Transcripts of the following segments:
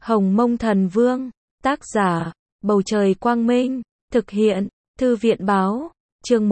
Hồng Mông Thần Vương, tác giả, Bầu Trời Quang Minh, thực hiện, Thư viện Báo, chương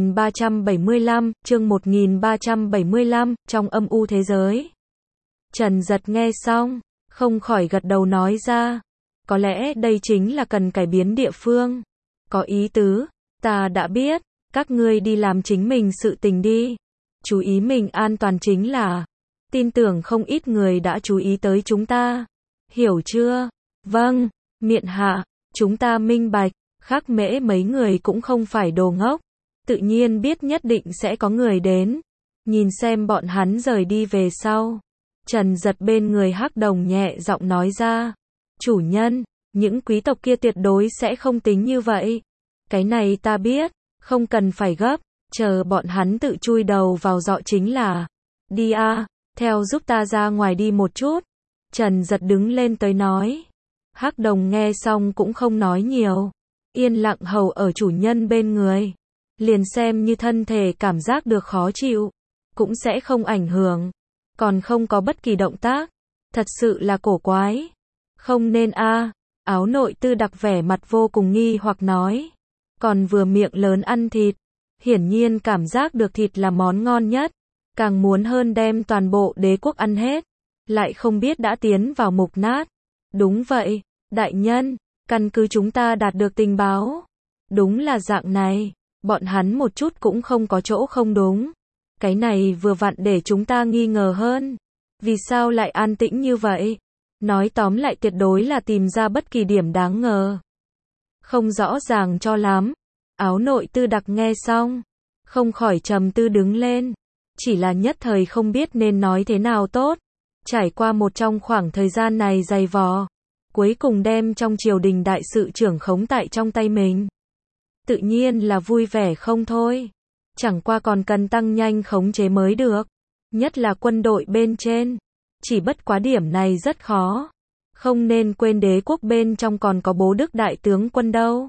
1375, trong âm u thế giới. Trần Dật nghe xong, không khỏi gật đầu nói ra, có lẽ đây chính là cần cải biến địa phương. Có ý tứ, ta đã biết, các ngươi đi làm chính mình sự tình đi. Chú ý mình an toàn chính là, tin tưởng không ít người đã chú ý tới chúng ta. Hiểu chưa? Vâng, miện hạ, chúng ta minh bạch, Khắc Mễ mấy người cũng không phải đồ ngốc. Tự nhiên biết nhất định sẽ có người đến. Nhìn xem bọn hắn rời đi về sau. Trần Dật bên người Hắc Đồng nhẹ giọng nói ra. Chủ nhân, những quý tộc kia tuyệt đối sẽ không tính như vậy. Cái này ta biết, không cần phải gấp, chờ bọn hắn tự chui đầu vào dọ chính là. Đi a, theo giúp ta ra ngoài đi một chút. Trần Dật đứng lên tới nói. Hắc Đồng nghe xong cũng không nói nhiều. Yên lặng hầu ở chủ nhân bên người. Liền xem như thân thể cảm giác được khó chịu. Cũng sẽ không ảnh hưởng. Còn không có bất kỳ động tác. Thật sự là cổ quái. Không nên a. Áo nội tư đặc vẻ mặt vô cùng nghi hoặc nói. Còn vừa miệng lớn ăn thịt. Hiển nhiên cảm giác được thịt là món ngon nhất. Càng muốn hơn đem toàn bộ đế quốc ăn hết. Lại không biết đã tiến vào mục nát. Đúng vậy, đại nhân, căn cứ chúng ta đạt được tình báo. Đúng là dạng này, bọn hắn một chút cũng không có chỗ không đúng. Cái này vừa vặn để chúng ta nghi ngờ hơn. Vì sao lại an tĩnh như vậy? Nói tóm lại tuyệt đối là tìm ra bất kỳ điểm đáng ngờ. Không rõ ràng cho lắm. Áo nội tư đặc nghe xong, không khỏi trầm tư đứng lên. Chỉ là nhất thời không biết nên nói thế nào tốt. Trải qua một trong khoảng thời gian này dày vò, cuối cùng đem trong triều đình đại sự trưởng khống tại trong tay mình. Tự nhiên là vui vẻ không thôi. Chẳng qua còn cần tăng nhanh khống chế mới được. Nhất là quân đội bên trên. Chỉ bất quá điểm này rất khó. Không nên quên đế quốc bên trong còn có bố đức đại tướng quân đâu.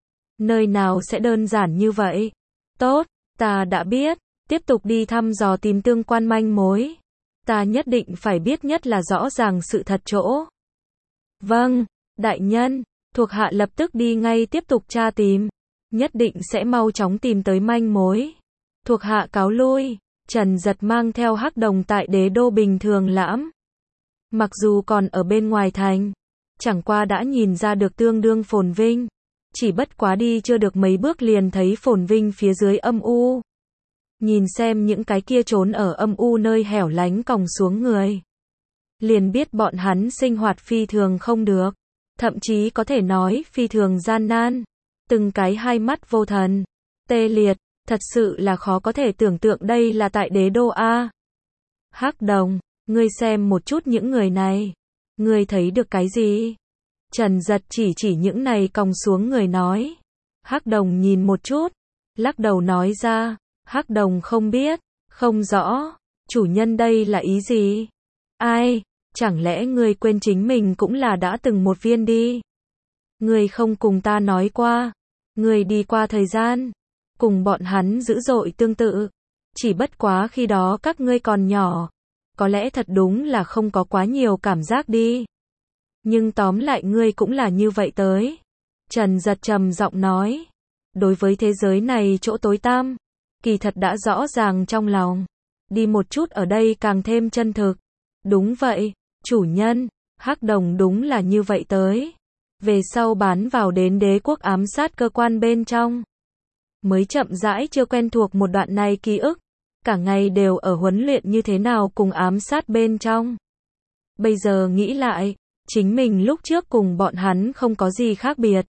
Nơi nào sẽ đơn giản như vậy. Tốt, ta đã biết. Tiếp tục đi thăm dò tìm tương quan manh mối. Ta nhất định phải biết nhất là rõ ràng sự thật chỗ. Vâng, đại nhân, thuộc hạ lập tức đi ngay tiếp tục tra tìm. Nhất định sẽ mau chóng tìm tới manh mối. Thuộc hạ cáo lui. Trần Dật mang theo Hắc Đồng tại đế đô bình thường lãm. Mặc dù còn ở bên ngoài thành, chẳng qua đã nhìn ra được tương đương phồn vinh. Chỉ bất quá đi chưa được mấy bước liền thấy phồn vinh phía dưới âm u. Nhìn xem những cái kia trốn ở âm u nơi hẻo lánh còng xuống người. Liền biết bọn hắn sinh hoạt phi thường không được. Thậm chí có thể nói phi thường gian nan. Từng cái hai mắt vô thần. Tê liệt. Thật sự là khó có thể tưởng tượng đây là tại đế đô A. Hắc Đồng, ngươi xem một chút những người này. Ngươi thấy được cái gì? Trần Dật chỉ những này còng xuống người nói. Hắc Đồng nhìn một chút. Lắc đầu nói ra. Hắc Đồng không biết, không rõ, chủ nhân đây là ý gì? Ai, chẳng lẽ ngươi quên chính mình cũng là đã từng một viên đi? Ngươi không cùng ta nói qua, ngươi đi qua thời gian, cùng bọn hắn dữ dội tương tự, chỉ bất quá khi đó các ngươi còn nhỏ, có lẽ thật đúng là không có quá nhiều cảm giác đi. Nhưng tóm lại ngươi cũng là như vậy tới. Trần Dật trầm giọng nói, đối với thế giới này chỗ tối tăm, kỳ thật đã rõ ràng trong lòng. Đi một chút ở đây càng thêm chân thực. Đúng vậy, chủ nhân, Hắc Đồng đúng là như vậy tới. Về sau bán vào đến đế quốc ám sát cơ quan bên trong. Mới chậm rãi chưa quen thuộc một đoạn này ký ức. Cả ngày đều ở huấn luyện như thế nào cùng ám sát bên trong. Bây giờ nghĩ lại, chính mình lúc trước cùng bọn hắn không có gì khác biệt.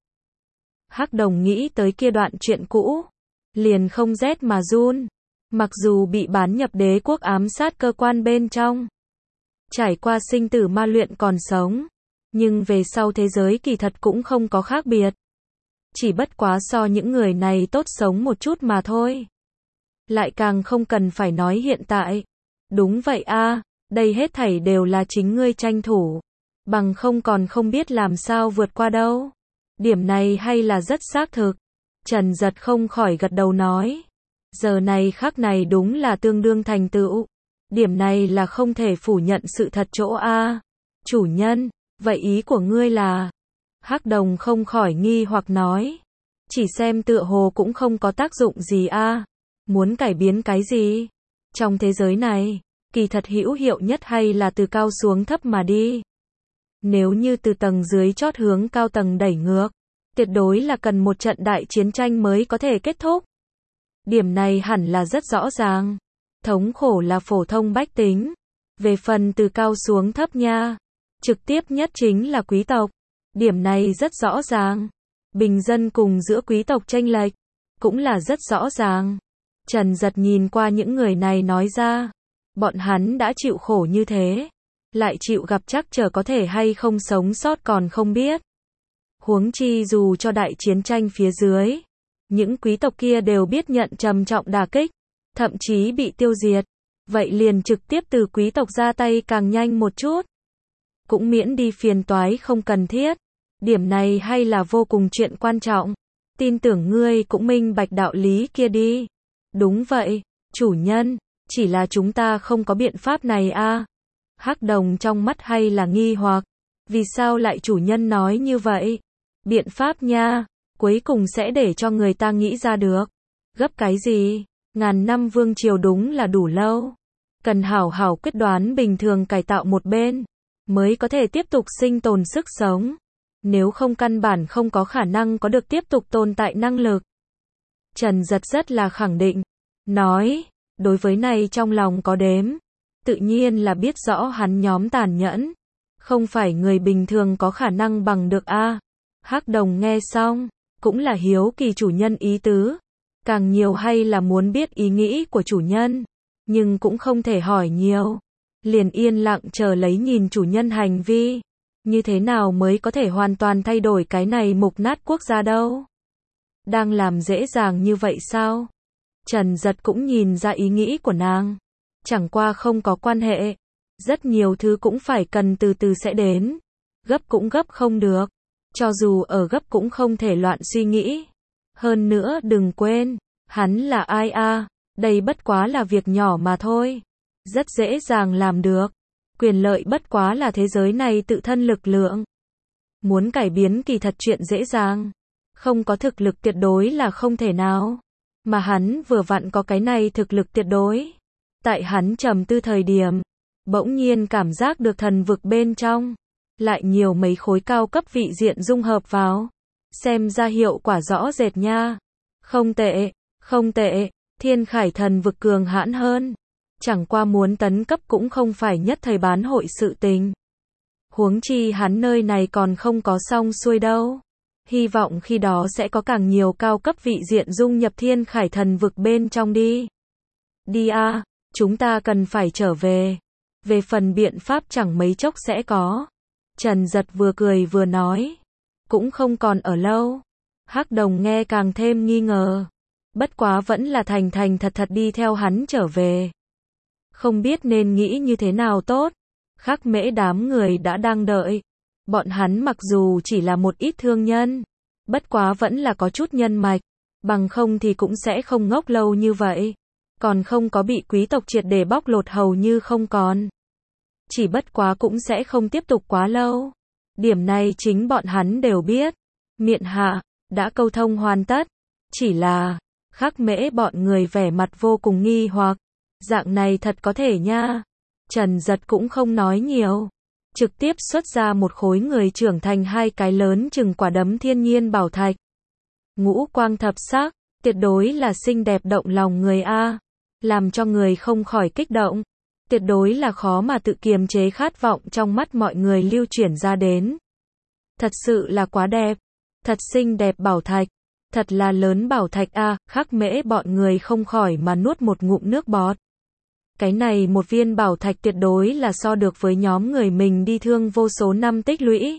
Hắc Đồng nghĩ tới kia đoạn chuyện cũ. Liền không rét mà run. Mặc dù bị bán nhập đế quốc ám sát cơ quan bên trong. Trải qua sinh tử ma luyện còn sống. Nhưng về sau thế giới kỳ thật cũng không có khác biệt. Chỉ bất quá so những người này tốt sống một chút mà thôi. Lại càng không cần phải nói hiện tại. Đúng vậy a, đây hết thảy đều là chính ngươi tranh thủ. Bằng không còn không biết làm sao vượt qua đâu. Điểm này hay là rất xác thực. Trần Dật không khỏi gật đầu nói. Giờ này khắc này đúng là tương đương thành tựu. Điểm này là không thể phủ nhận sự thật chỗ A. Chủ nhân, Vậy ý của ngươi là? Hắc Đồng không khỏi nghi hoặc nói. Chỉ xem tựa hồ cũng không có tác dụng gì a. Muốn cải biến cái gì? Trong thế giới này, kỳ thật hữu hiệu nhất hay là từ cao xuống thấp mà đi. Nếu như từ tầng dưới chót hướng cao tầng đẩy ngược, tuyệt đối là cần một trận đại chiến tranh mới có thể kết thúc. Điểm này hẳn là rất rõ ràng. Thống khổ là phổ thông bách tính. Về phần từ cao xuống thấp nha, trực tiếp nhất chính là quý tộc. Điểm này rất rõ ràng. Bình dân cùng giữa quý tộc chênh lệch, cũng là rất rõ ràng. Trần Giật nhìn qua những người này nói ra, bọn hắn đã chịu khổ như thế, lại chịu gặp trắc trở có thể hay không sống sót còn không biết. Huống chi dù cho đại chiến tranh phía dưới, những quý tộc kia đều biết nhận trầm trọng đả kích, thậm chí bị tiêu diệt. Vậy liền trực tiếp từ quý tộc ra tay càng nhanh một chút. Cũng miễn đi phiền toái không cần thiết. Điểm này hay là vô cùng chuyện quan trọng. Tin tưởng ngươi cũng minh bạch đạo lý kia đi. Đúng vậy, chủ nhân, chỉ là chúng ta không có biện pháp này a. Hắc Đồng trong mắt hay là nghi hoặc. Vì sao lại chủ nhân nói như vậy? Biện pháp nha, cuối cùng sẽ để cho người ta nghĩ ra được. Gấp cái gì? Ngàn năm vương triều đúng là đủ lâu. Cần hảo hảo quyết đoán bình thường cải tạo một bên, mới có thể tiếp tục sinh tồn sức sống. Nếu không căn bản không có khả năng có được tiếp tục tồn tại năng lực. Trần Giật rất là khẳng định. Nói, đối với này trong lòng có đếm. Tự nhiên là biết rõ hắn nhóm tàn nhẫn. Không phải người bình thường có khả năng bằng được a. Hắc Đồng nghe xong, cũng là hiếu kỳ chủ nhân ý tứ. Càng nhiều hay là muốn biết ý nghĩ của chủ nhân. Nhưng cũng không thể hỏi nhiều. Liền yên lặng chờ lấy nhìn chủ nhân hành vi. Như thế nào mới có thể hoàn toàn thay đổi cái này mục nát quốc gia đâu? Đang làm dễ dàng như vậy sao? Trần Giật cũng nhìn ra ý nghĩ của nàng. Chẳng qua không có quan hệ. Rất nhiều thứ cũng phải cần từ từ sẽ đến. Gấp cũng gấp không được. Cho dù ở gấp cũng không thể loạn suy nghĩ. Hơn nữa đừng quên, hắn là ai a? Đây bất quá là việc nhỏ mà thôi. Rất dễ dàng làm được. Quyền lợi bất quá là thế giới này tự thân lực lượng. Muốn cải biến kỳ thật chuyện dễ dàng. Không có thực lực tuyệt đối là không thể nào. Mà hắn vừa vặn có cái này thực lực tuyệt đối. Tại hắn trầm tư thời điểm, bỗng nhiên cảm giác được thần vực bên trong. Lại nhiều mấy khối cao cấp vị diện dung hợp vào. Xem ra hiệu quả rõ rệt nha. Không tệ, không tệ. Thiên Khải thần vực cường hãn hơn. Chẳng qua muốn tấn cấp cũng không phải nhất thời bán hội sự tình. Huống chi hắn nơi này còn không có xong xuôi đâu. Hy vọng khi đó sẽ có càng nhiều cao cấp vị diện dung nhập Thiên Khải thần vực bên trong đi. Đi a, chúng ta cần phải trở về. Về phần biện pháp chẳng mấy chốc sẽ có. Trần Giật vừa cười vừa nói. Cũng không còn ở lâu. Hắc Đồng nghe càng thêm nghi ngờ. Bất quá vẫn là thành thành thật thật đi theo hắn trở về. Không biết nên nghĩ như thế nào tốt. Khắc Mễ đám người đã đang đợi. Bọn hắn mặc dù chỉ là một ít thương nhân, bất quá vẫn là có chút nhân mạch. Bằng không thì cũng sẽ không ngốc lâu như vậy. Còn không có bị quý tộc triệt để bóc lột hầu như không còn. Chỉ bất quá cũng sẽ không tiếp tục quá lâu. Điểm này chính bọn hắn đều biết. Miện hạ, đã câu thông hoàn tất. Chỉ là, Khắc Mễ bọn người vẻ mặt vô cùng nghi hoặc. Dạng này thật có thể nha. Trần Giật cũng không nói nhiều. Trực tiếp xuất ra một khối người trưởng thành hai cái lớn chừng quả đấm thiên nhiên bảo thạch. Ngũ quang thập sắc, tuyệt đối là xinh đẹp động lòng người a. Làm cho người không khỏi kích động. Tuyệt đối là khó mà tự kiềm chế khát vọng trong mắt mọi người lưu chuyển ra đến. Thật sự là quá đẹp. Thật xinh đẹp bảo thạch. Thật là lớn bảo thạch a. Khắc Mễ bọn người không khỏi mà nuốt một ngụm nước bọt. Cái này một viên bảo thạch tuyệt đối là so được với nhóm người mình đi thương vô số năm tích lũy.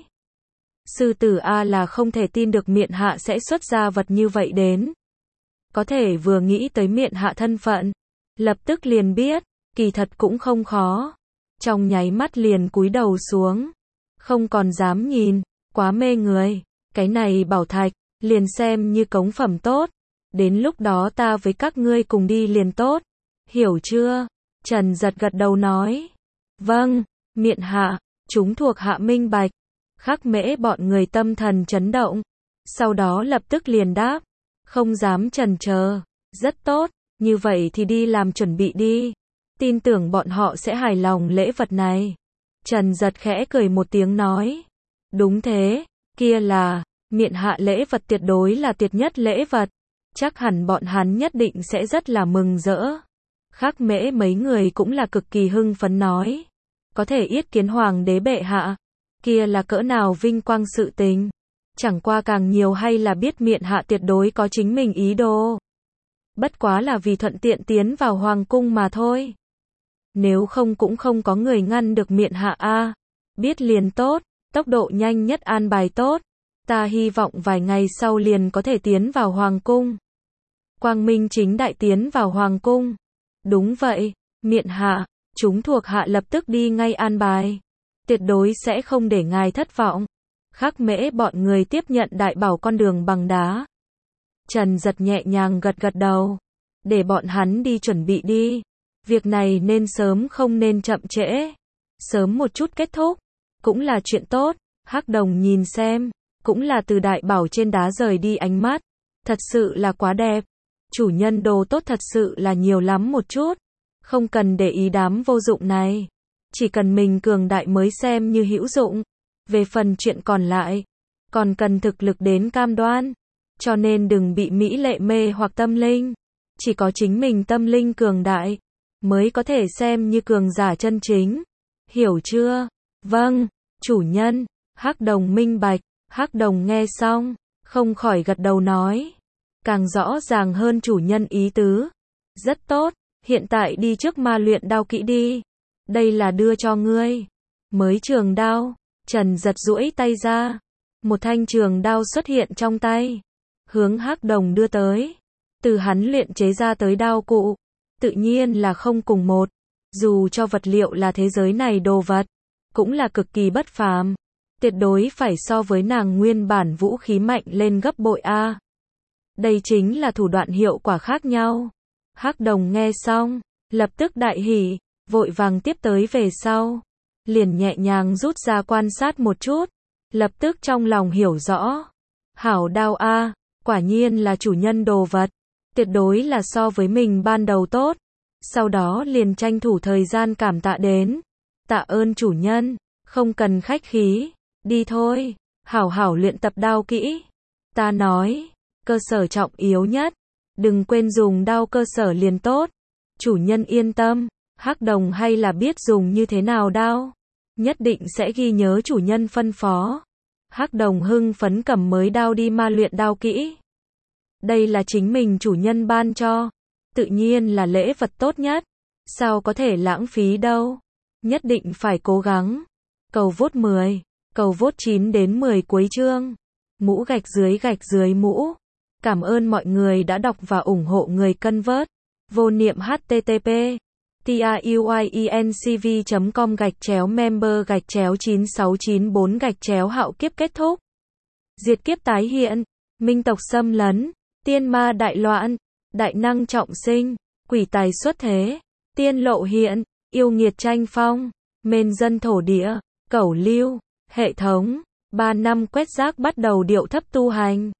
Sư tử A là không thể tin được miện hạ sẽ xuất ra vật như vậy đến. Có thể vừa nghĩ tới miện hạ thân phận, lập tức liền biết, kỳ thật cũng không khó. Trong nháy mắt liền cúi đầu xuống, không còn dám nhìn, quá mê người. Cái này bảo thạch, liền xem như cống phẩm tốt. Đến lúc đó ta với các ngươi cùng đi liền tốt. Hiểu chưa? Trần Giật gật đầu nói. Vâng, miện hạ, chúng thuộc hạ minh bạch. Khắc Mễ bọn người tâm thần chấn động. Sau đó lập tức liền đáp. Không dám chần chờ. Rất tốt, như vậy thì đi làm chuẩn bị đi. Tin tưởng bọn họ sẽ hài lòng lễ vật này. Trần Giật khẽ cười một tiếng nói. Đúng thế, kia là, miện hạ lễ vật tuyệt đối là tuyệt nhất lễ vật. Chắc hẳn bọn hắn nhất định sẽ rất là mừng rỡ. Khắc Mễ mấy người cũng là cực kỳ hưng phấn nói. Có thể yết kiến hoàng đế bệ hạ. Kia là cỡ nào vinh quang sự tình. Chẳng qua càng nhiều hay là biết miện hạ tuyệt đối có chính mình ý đồ. Bất quá là vì thuận tiện tiến vào hoàng cung mà thôi. Nếu không cũng không có người ngăn được miện hạ a. Biết liền tốt, tốc độ nhanh nhất an bài tốt. Ta hy vọng vài ngày sau liền có thể tiến vào hoàng cung. Quang minh chính đại tiến vào hoàng cung. Đúng vậy, miện hạ, chúng thuộc hạ lập tức đi ngay an bài. Tuyệt đối sẽ không để ngài thất vọng. Khắc Mễ bọn người tiếp nhận đại bảo con đường bằng đá. Trần Giật nhẹ nhàng gật gật đầu. Để bọn hắn đi chuẩn bị đi. Việc này nên sớm không nên chậm trễ. Sớm một chút kết thúc. Cũng là chuyện tốt. Hắc Đồng nhìn xem. Cũng là từ đại bảo trên đá rời đi ánh mắt. Thật sự là quá đẹp. Chủ nhân đồ tốt thật sự là nhiều lắm một chút. Không cần để ý đám vô dụng này. Chỉ cần mình cường đại mới xem như hữu dụng. Về phần chuyện còn lại, còn cần thực lực đến cam đoan. Cho nên đừng bị mỹ lệ mê hoặc tâm linh. Chỉ có chính mình tâm linh cường đại, mới có thể xem như cường giả chân chính. Hiểu chưa? Vâng, chủ nhân. Hắc Đồng minh bạch. Hắc Đồng nghe xong, không khỏi gật đầu nói. Càng rõ ràng hơn chủ nhân ý tứ. Rất tốt, hiện tại đi trước ma luyện đao kỹ đi. Đây là đưa cho ngươi. Mới trường đao. Trần Giật duỗi tay ra. Một thanh trường đao xuất hiện trong tay. Hướng Hắc Đồng đưa tới. Từ hắn luyện chế ra tới đao cụ. Tự nhiên là không cùng một. Dù cho vật liệu là thế giới này đồ vật. Cũng là cực kỳ bất phàm. Tuyệt đối phải so với nàng nguyên bản vũ khí mạnh lên gấp bội A. Đây chính là thủ đoạn hiệu quả khác nhau. Hắc Đồng nghe xong, lập tức đại hỉ, vội vàng tiếp tới về sau. Liền nhẹ nhàng rút ra quan sát một chút. Lập tức trong lòng hiểu rõ. Hảo đao A, quả nhiên là chủ nhân đồ vật. Tuyệt đối là so với mình ban đầu tốt. Sau đó liền tranh thủ thời gian cảm tạ đến. Tạ ơn chủ nhân, không cần khách khí. Đi thôi, hảo hảo luyện tập đao kỹ. Ta nói, cơ sở trọng yếu nhất. Đừng quên dùng đao cơ sở liền tốt. Chủ nhân yên tâm, Hắc Đồng hay là biết dùng như thế nào đao. Nhất định sẽ ghi nhớ chủ nhân phân phó. Hắc Đồng hưng phấn cầm mới đao đi ma luyện đao kỹ. Đây là chính mình chủ nhân ban cho. Tự nhiên là lễ vật tốt nhất. Sao có thể lãng phí đâu. Nhất định phải cố gắng. Cầu vote 10. Cầu vote 9 đến 10 cuối chương. Mũ gạch dưới mũ. Cảm ơn mọi người đã đọc và ủng hộ người cân vớt. Vô niệm http truyencv.com/member/9694 hạo kiếp kết thúc. Diệt kiếp tái hiện. Minh tộc xâm lấn. Tiên ma đại loạn. Đại năng trọng sinh. Quỷ tài xuất thế. Tiên lộ hiện. Yêu nghiệt tranh phong. Mên dân thổ địa. Cẩu lưu. Hệ thống. 3 năm quét rác bắt đầu điệu thấp tu hành.